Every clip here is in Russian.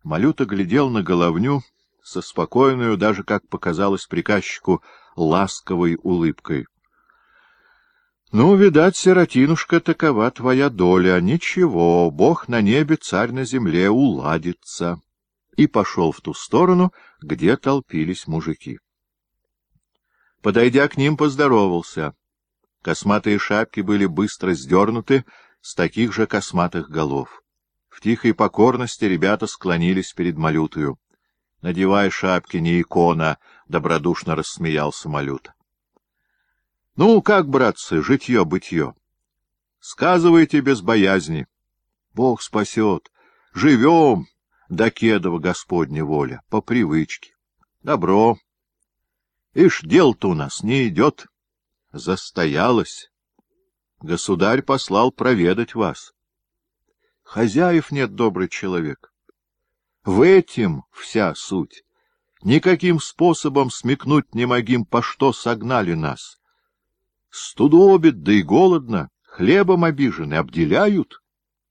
Малюта глядел на головню со спокойную, даже, как показалось приказчику, ласковой улыбкой. — Ну, видать, сиротинушка, такова твоя доля. Ничего, Бог на небе, царь на земле, уладится. И пошел в ту сторону, где толпились мужики. Подойдя к ним, поздоровался. Косматые шапки были быстро сдернуты с таких же косматых голов. В тихой покорности ребята склонились перед Малютою. — Надевай шапки, не икона! — добродушно рассмеялся Малюта. — Ну, как, братцы, житье-бытье? Сказывайте без боязни. Бог спасет. Живем, до Кедова Господня воля, по привычке. Добро. Ишь, дел-то у нас не идет. Застоялось. Государь послал проведать вас. Хозяев нет, добрый человек. В этом вся суть. Никаким способом смекнуть не могим, по что согнали нас. Студобит, да и голодно, хлебом обижены, обделяют.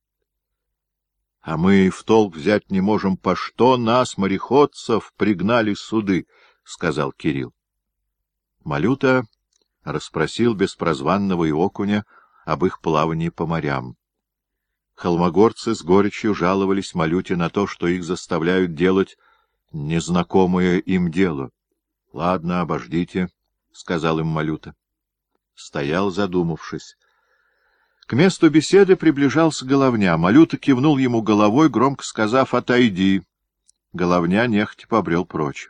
А мы в толк взять не можем, по что нас, мореходцев, пригнали суды, — сказал Кирилл. Малюта расспросил беспрозванного Иокуня об их плавании по морям. Холмогорцы с горечью жаловались Малюте на то, что их заставляют делать незнакомое им дело. — Ладно, обождите, — сказал им Малюта. Стоял, задумавшись. К месту беседы приближался Головня. Малюта кивнул ему головой, громко сказав: «Отойди». Головня нехотя побрел прочь.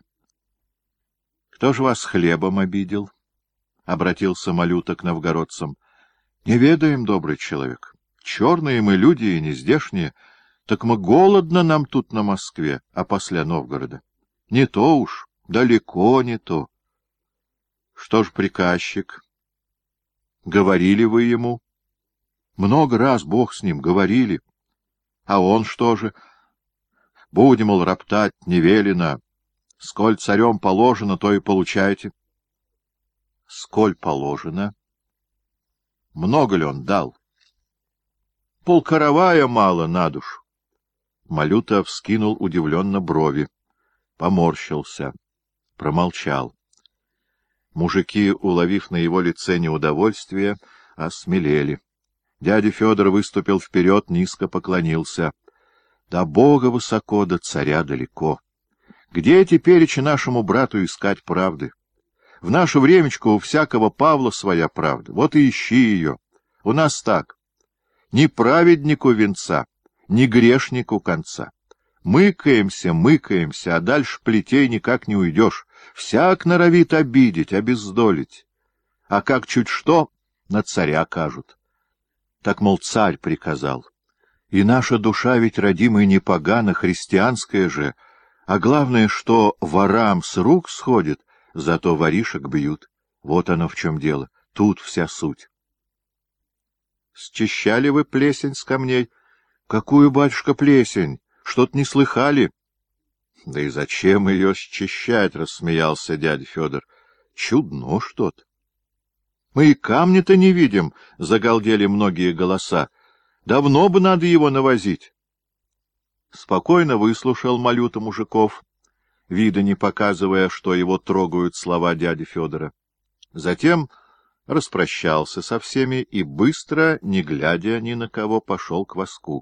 — Кто же вас хлебом обидел? — обратился Малюта к новгородцам. — Не ведаем, добрый человек. Черные мы люди и нездешние, так мы голодно нам тут на Москве, а после Новгорода. Не то уж, далеко не то. Что ж, приказчик, говорили вы ему? Много раз, Бог с ним, говорили. А он что же? Будем, мол, роптать, не велено. Сколь царем положено, то и получайте. Сколь положено? Много ли он дал? Полкоровая мало на душу. Малюта вскинул удивленно брови, поморщился, промолчал. Мужики, уловив на его лице неудовольствие, осмелели. Дядя Федор выступил вперед, низко поклонился. До Бога высоко, до царя далеко. Где тепереча нашему брату искать правды? В наше времечко у всякого Павла своя правда. Вот и ищи ее. У нас так. Ни праведнику венца, ни грешнику конца. Мыкаемся, мыкаемся, а дальше плетей никак не уйдешь. Всяк норовит обидеть, обездолить. А как чуть что, на царя кажут. Так, мол, царь приказал. И наша душа ведь, родимая, не погана, христианская же. А главное, что ворам с рук сходит, зато воришек бьют. Вот оно в чем дело. Тут вся суть. Счищали вы плесень с камней? Какую, батюшка, плесень? Что-то не слыхали? Да и зачем ее счищать, рассмеялся дядя Федор. Чудно что-то. Мы и камня-то не видим, загалдели многие голоса. Давно бы надо его навозить. Спокойно выслушал Малюта мужиков, вида не показывая, что его трогают слова дяди Федора. Затем распрощался со всеми и быстро, не глядя ни на кого, пошел к воску.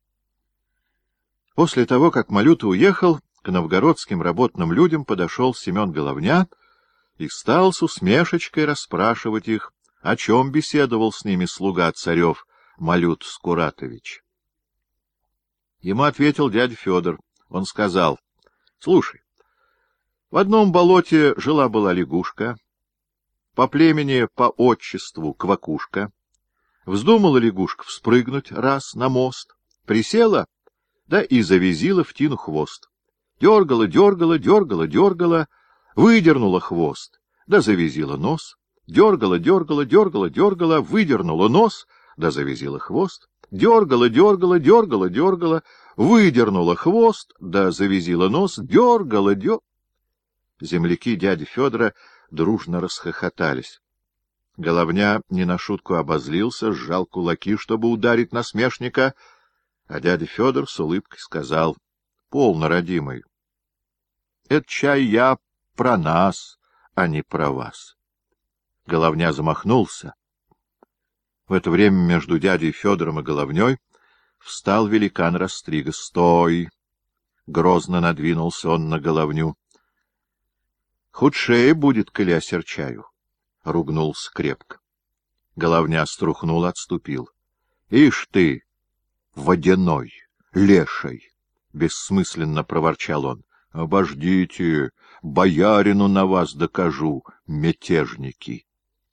После того, как Малюта уехал, к новгородским работным людям подошел Семен Головня и стал с усмешечкой расспрашивать их, о чем беседовал с ними слуга царев Малют Скуратович. Ему ответил дядя Федор. Он сказал: — Слушай, в одном болоте жила-была лягушка, по племени, по отчеству Квакушка. Вздумала лягушка вспрыгнуть раз на мост, присела, да и завизила в тину хвост. Дергала, дергала, дергала, дергала, выдернула хвост, да завизила нос. Дергала, дергала, дергала, дергала, выдернула нос, да завизила хвост. Дергала, дергала, дергала, дергала, выдернула хвост, да завизила нос. Дергала, Земляки дяди Федора дружно расхохотались. Головня не на шутку обозлился, сжал кулаки, чтобы ударить насмешника, а дядя Федор с улыбкой сказал: — полно, родимый. Это чай я про нас, а не про вас. Головня замахнулся. В это время между дядей Федором и Головней встал великан Растрига. — Стой! — грозно надвинулся он на Головню. — Худшее будет, коли осерчаю, — ругнулся крепко. Головня струхнул, отступил. — Ишь ты, водяной, леший! — бессмысленно проворчал он. — Обождите, боярину на вас докажу, мятежники!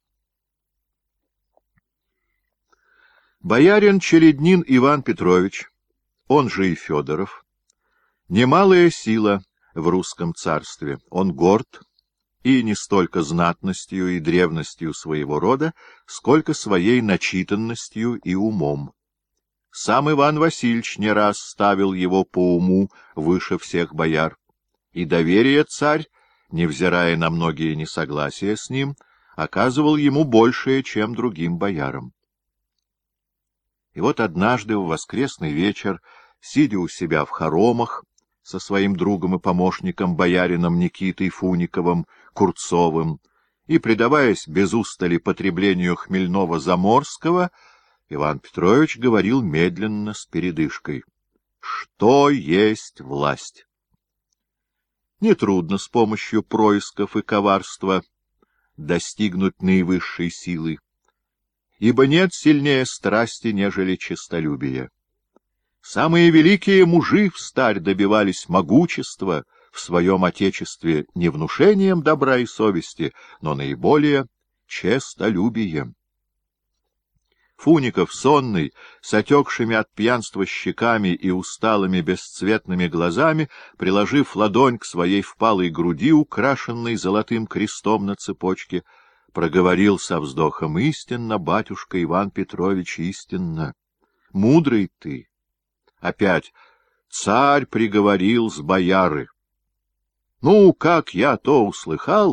Боярин Челеднин Иван Петрович, он же и Федоров, немалая сила в русском царстве. Он горд и не столько знатностью и древностью своего рода, сколько своей начитанностью и умом. Сам Иван Васильевич не раз ставил его по уму выше всех бояр, и доверие царь, невзирая на многие несогласия с ним, оказывал ему большее, чем другим боярам. И вот однажды в воскресный вечер, сидя у себя в хоромах со своим другом и помощником боярином Никитой Фуниковым, Курцовым, и предаваясь без устали потреблению хмельного заморского, Иван Петрович говорил медленно, с передышкой: «Что есть власть?» Нетрудно с помощью происков и коварства достигнуть наивысшей силы, ибо нет сильнее страсти, нежели честолюбие. Самые великие мужи встарь добивались могущества в своем отечестве не внушением добра и совести, но наиболее честолюбием. Фуников, сонный, с отекшими от пьянства щеками и усталыми бесцветными глазами, приложив ладонь к своей впалой груди, украшенной золотым крестом на цепочке, проговорил со вздохом: «Истинно, батюшка Иван Петрович, истинно. Мудрый ты. Опять царь приговорил с бояры. Ну, как я то услыхал,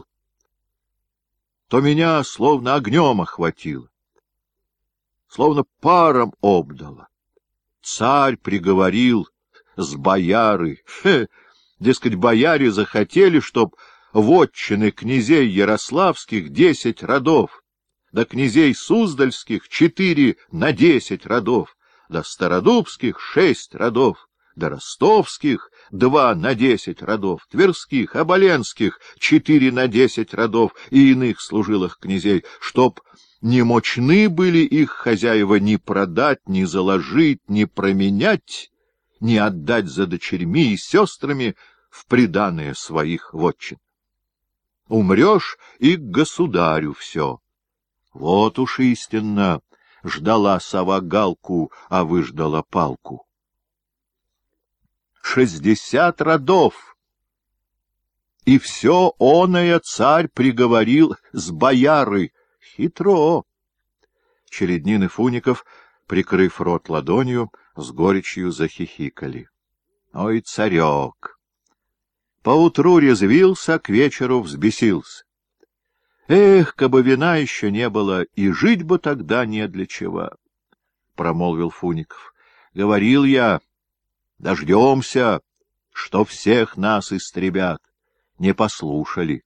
то меня словно огнем охватило, словно паром обдало. Царь приговорил с бояры. Дескать, бояре захотели, чтоб вотчины князей ярославских 10 родов, да князей суздальских 4 на 10 родов, да стародубских 6 родов, да ростовских 2 на 10 родов, тверских, оболенских 4 на 10 родов и иных служилых князей, чтоб не мочны были их хозяева ни продать, ни заложить, ни променять, ни отдать за дочерьми и сестрами в приданое своих вотчин. Умрешь — и к государю все. Вот уж истинно ждала сова галку, а выждала палку. 60 родов! И все оное царь приговорил с бояры. Хитро! Челеднин и Фуников, прикрыв рот ладонью, с горечью захихикали. Ой, царек! Поутру резвился, к вечеру взбесился. Эх, кабы вина еще не было, и жить бы тогда не для чего, — промолвил Фуников. Говорил я, дождемся, что всех нас истребят. Не послушали.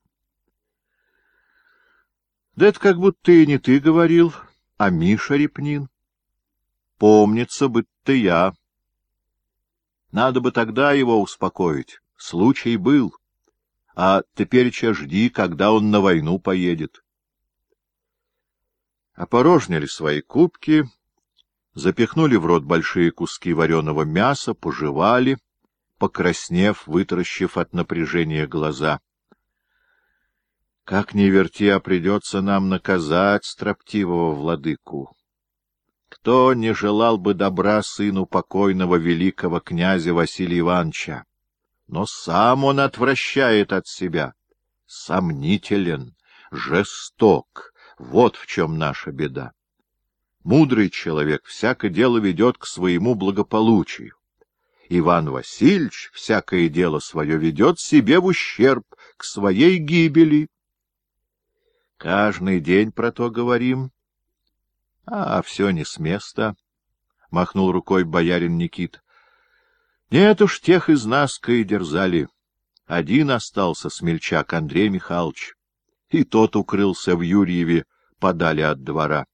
Да это как будто и не ты говорил, а Миша Репнин. Помнится, будто я. Надо бы тогда его успокоить. Случай был. А тепереча жди, когда он на войну поедет. Опорожнили свои кубки, запихнули в рот большие куски вареного мяса, пожевали, покраснев, вытаращив от напряжения глаза. Как ни верти, а придется нам наказать строптивого владыку. Кто не желал бы добра сыну покойного великого князя Василия Ивановича? Но сам он отвращает от себя. Сомнителен, жесток. Вот в чем наша беда. Мудрый человек всякое дело ведет к своему благополучию. Иван Васильевич всякое дело свое ведет себе в ущерб к своей гибели. Каждый день про то говорим, а все не с места, — махнул рукой боярин Никит. Нет уж, тех из нас каедерзали. Один остался смельчак Андрей Михайлович, и тот укрылся в Юрьеве подали от двора.